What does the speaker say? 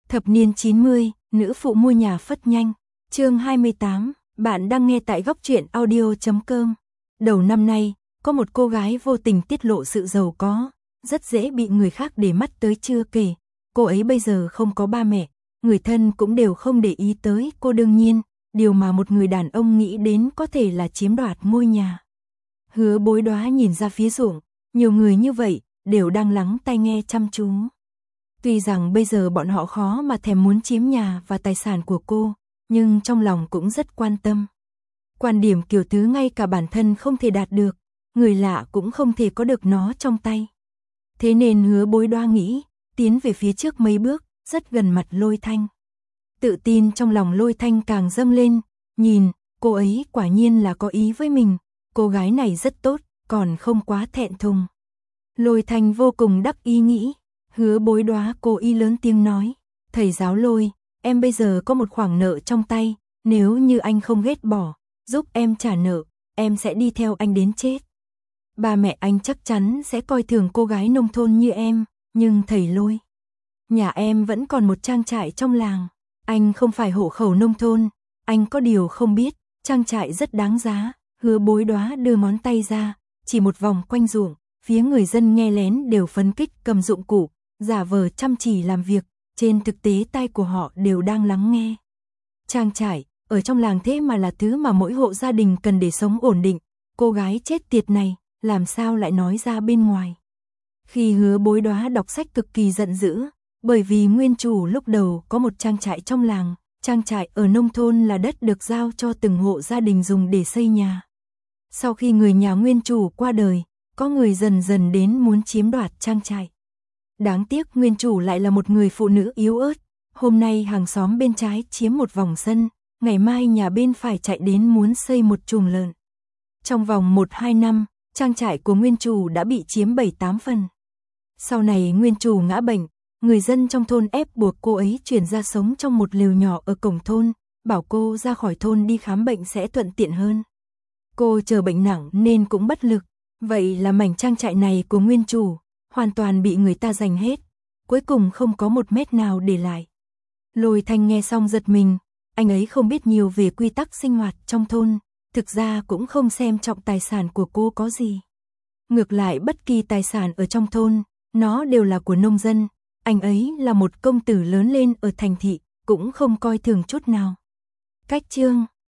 Thập niên 90, nữ phụ mua nhà phất nhanh. Chương 28, bạn đang nghe tại góc truyện audio.com. Đầu năm nay, có một cô gái vô tình tiết lộ sự giàu có, rất dễ bị người khác để mắt tới chưa kể. Cô ấy bây giờ không có ba mẹ, người thân cũng đều không để ý tới cô, đương nhiên, điều mà một người đàn ông nghĩ đến có thể là chiếm đoạt ngôi nhà. Hứa Bối Đóa nhìn ra phía ruộng, nhiều người như vậy đều đang lắng tai nghe chăm chú. Tuy rằng bây giờ bọn họ khó mà thèm muốn chiếm nhà và tài sản của cô, nhưng trong lòng cũng rất quan tâm. Quan điểm kiểu thứ ngay cả bản thân không thể đạt được, người lạ cũng không thể có được nó trong tay. Thế nên Hứa Bối Đóa nghĩ, tiến về phía trước mấy bước, rất gần mặt Lôi Thanh. Tự tin trong lòng Lôi Thanh càng dâng lên, nhìn, cô ấy quả nhiên là có ý với mình, cô gái này rất tốt, còn không quá thẹn thùng. Lôi Thanh vô cùng đắc ý nghĩ. Hứa Bối Đóa cố ý lớn tiếng nói, thầy giáo Lôi, em bây giờ có một khoản nợ trong tay, nếu như anh không ghét bỏ, giúp em trả nợ, em sẽ đi theo anh đến chết. Ba mẹ anh chắc chắn sẽ coi thường cô gái nông thôn như em, nhưng thầy Lôi, nhà em vẫn còn một trang trại trong làng, anh không phải hộ khẩu nông thôn, anh có điều không biết, trang trại rất đáng giá. Hứa Bối Đóa đưa ngón tay ra, chỉ một vòng quanh ruộng, phía người dân nghe lén đều phấn khích cầm dụng cụ, giả vờ chăm chỉ làm việc, trên thực tế tai của họ đều đang lắng nghe. Trang trại, ở trong làng thế mà là thứ mà mỗi hộ gia đình cần để sống ổn định, cô gái chết tiệt này, làm sao lại nói ra bên ngoài. Khi Hứa Bối Đóa đọc sách cực kỳ giận dữ, bởi vì nguyên chủ lúc đầu có một trang trại trong làng, trang trại ở nông thôn là đất được giao cho từng hộ gia đình dùng để xây nhà. Sau khi người nhà nguyên chủ qua đời, có người dần dần đến muốn chiếm đoạt trang trại. Đáng tiếc nguyên chủ lại là một người phụ nữ yếu ớt, hôm nay hàng xóm bên trái chiếm một vòng sân, ngày mai nhà bên phải chạy đến muốn xây một chuồng lợn. Trong vòng 1-2 năm, trang trại của nguyên chủ đã bị chiếm 7-8 phần. Sau này nguyên chủ ngã bệnh, người dân trong thôn ép buộc cô ấy chuyển ra sống trong một lều nhỏ ở cổng thôn, bảo cô ra khỏi thôn đi khám bệnh sẽ thuận tiện hơn. Cô chờ bệnh nặng nên cũng bất lực, vậy là mảnh trang trại này của nguyên chủ hoàn toàn bị người ta giành hết, cuối cùng không có một mét nào để lại. Lôi Thanh nghe xong giật mình, anh ấy không biết nhiều về quy tắc sinh hoạt trong thôn, thực ra cũng không xem trọng tài sản của cô có gì. Ngược lại bất kỳ tài sản ở trong thôn, nó đều là của nông dân, anh ấy là một công tử lớn lên ở thành thị, cũng không coi thường chút nào. Cách chương